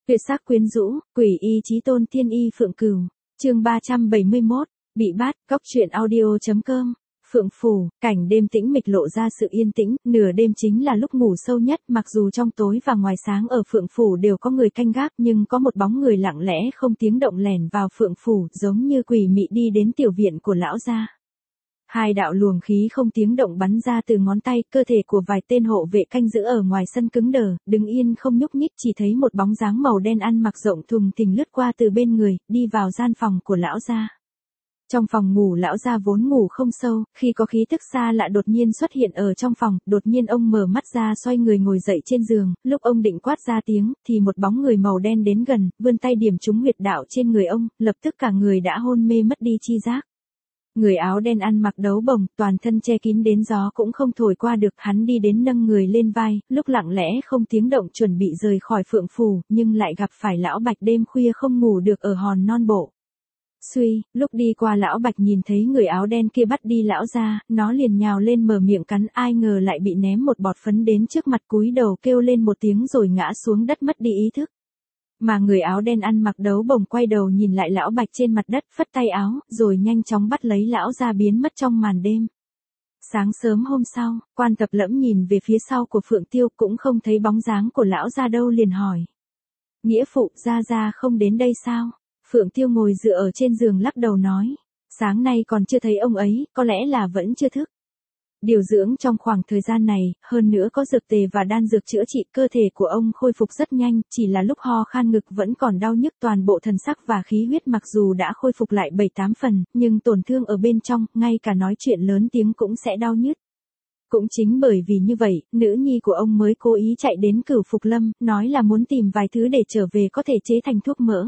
Tuyệt sắc quyến rũ, quỷ y chí tôn tiên y Phượng Cửu. Chương 371, bị bắt, góc truyện audio.com. Phượng phủ, cảnh đêm tĩnh mịch lộ ra sự yên tĩnh, nửa đêm chính là lúc ngủ sâu nhất, mặc dù trong tối và ngoài sáng ở Phượng phủ đều có người canh gác, nhưng có một bóng người lặng lẽ không tiếng động lẻn vào Phượng phủ, giống như quỷ mị đi đến tiểu viện của lão gia. Hai đạo luồng khí không tiếng động bắn ra từ ngón tay, cơ thể của vài tên hộ vệ canh giữ ở ngoài sân cứng đờ, đứng yên không nhúc nhích, chỉ thấy một bóng dáng màu đen ăn mặc rộng thùng thình lướt qua từ bên người, đi vào gian phòng của lão gia. Trong phòng ngủ lão gia vốn ngủ không sâu, khi có khí tức xa lạ đột nhiên xuất hiện ở trong phòng, đột nhiên ông mở mắt ra xoay người ngồi dậy trên giường, lúc ông định quát ra tiếng, thì một bóng người màu đen đến gần, vươn tay điểm trúng huyệt đạo trên người ông, lập tức cả người đã hôn mê mất đi chi giác. Người áo đen ăn mặc đấu bồng, toàn thân che kín đến gió cũng không thổi qua được, hắn đi đến nâng người lên vai, lúc lặng lẽ không tiếng động chuẩn bị rời khỏi Phượng phủ, nhưng lại gặp phải lão Bạch đêm khuya không ngủ được ở hòn non bộ. Suy, lúc đi qua lão Bạch nhìn thấy người áo đen kia bắt đi lão gia, nó liền nhào lên mở miệng cắn, ai ngờ lại bị ném một bọt phấn đến trước mặt, cúi đầu kêu lên một tiếng rồi ngã xuống đất mất đi ý thức. Mà người áo đen ăn mặc đấu bồng quay đầu nhìn lại lão Bạch trên mặt đất, phất tay áo, rồi nhanh chóng bắt lấy lão gia biến mất trong màn đêm. Sáng sớm hôm sau, Quan Tập Lẫm nhìn về phía sau của Phượng Tiêu cũng không thấy bóng dáng của lão gia đâu, liền hỏi. Nghĩa phụ, gia không đến đây sao? Phượng Tiêu ngồi dựa ở trên giường lắc đầu nói. Sáng nay còn chưa thấy ông ấy, có lẽ là vẫn chưa thức. Điều dưỡng trong khoảng thời gian này, hơn nữa có dược tề và đan dược chữa trị, cơ thể của ông khôi phục rất nhanh, chỉ là lúc ho khan ngực vẫn còn đau nhức, toàn bộ thần sắc và khí huyết mặc dù đã khôi phục lại 7-8 phần, nhưng tổn thương ở bên trong, ngay cả nói chuyện lớn tiếng cũng sẽ đau nhức. Cũng chính bởi vì như vậy, nữ nhi của ông mới cố ý chạy đến Cửu Phục Lâm, nói là muốn tìm vài thứ để trở về có thể chế thành thuốc mỡ.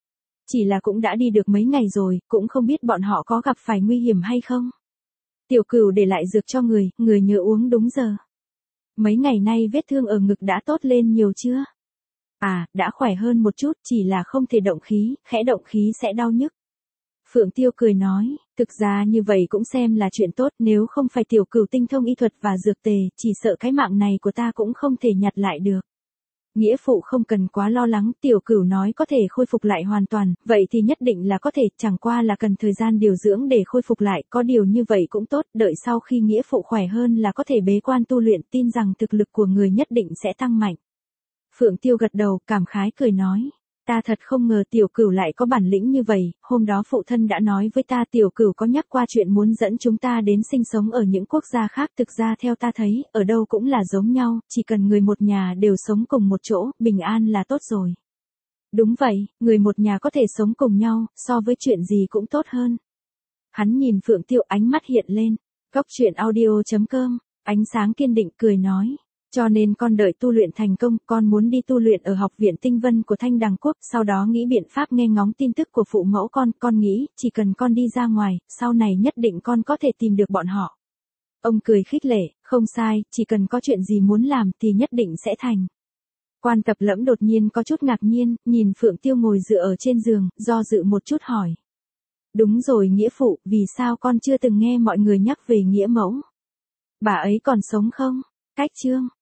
Chỉ là cũng đã đi được mấy ngày rồi, cũng không biết bọn họ có gặp phải nguy hiểm hay không. Tiểu Cửu để lại dược cho người nhớ uống đúng giờ. Mấy ngày nay vết thương ở ngực đã tốt lên nhiều chưa? À, đã khỏe hơn một chút, chỉ là không thể động khí, khẽ động khí sẽ đau nhức. Phượng Tiêu cười nói, thực ra như vậy cũng xem là chuyện tốt, nếu không phải Tiểu Cửu tinh thông y thuật và dược tề, chỉ sợ cái mạng này của ta cũng không thể nhặt lại được. Nghĩa phụ không cần quá lo lắng, Tiểu Cửu nói có thể khôi phục lại hoàn toàn, vậy thì nhất định là có thể, chẳng qua là cần thời gian điều dưỡng để khôi phục lại, có điều như vậy cũng tốt, đợi sau khi nghĩa phụ khỏe hơn là có thể bế quan tu luyện, tin rằng thực lực của người nhất định sẽ tăng mạnh. Phượng Tiêu gật đầu, cảm khái cười nói. Ta thật không ngờ Tiểu Cửu lại có bản lĩnh như vậy, hôm đó phụ thân đã nói với ta Tiểu Cửu có nhắc qua chuyện muốn dẫn chúng ta đến sinh sống ở những quốc gia khác, thực ra theo ta thấy, ở đâu cũng là giống nhau, chỉ cần người một nhà đều sống cùng một chỗ, bình an là tốt rồi. Đúng vậy, người một nhà có thể sống cùng nhau, so với chuyện gì cũng tốt hơn. Hắn nhìn Phượng Tiêu, ánh mắt hiện lên, góc truyện audio.com, ánh sáng kiên định cười nói. Cho nên con đợi tu luyện thành công, con muốn đi tu luyện ở học viện tinh vân của Thanh Đằng Quốc, sau đó nghĩ biện pháp nghe ngóng tin tức của phụ mẫu con nghĩ, chỉ cần con đi ra ngoài, sau này nhất định con có thể tìm được bọn họ. Ông cười khích lệ, không sai, chỉ cần có chuyện gì muốn làm thì nhất định sẽ thành. Quan Tập Lẫm đột nhiên có chút ngạc nhiên, nhìn Phượng Tiêu ngồi dựa ở trên giường, do dự một chút hỏi. Đúng rồi nghĩa phụ, vì sao con chưa từng nghe mọi người nhắc về nghĩa mẫu? Bà ấy còn sống không? Cách chương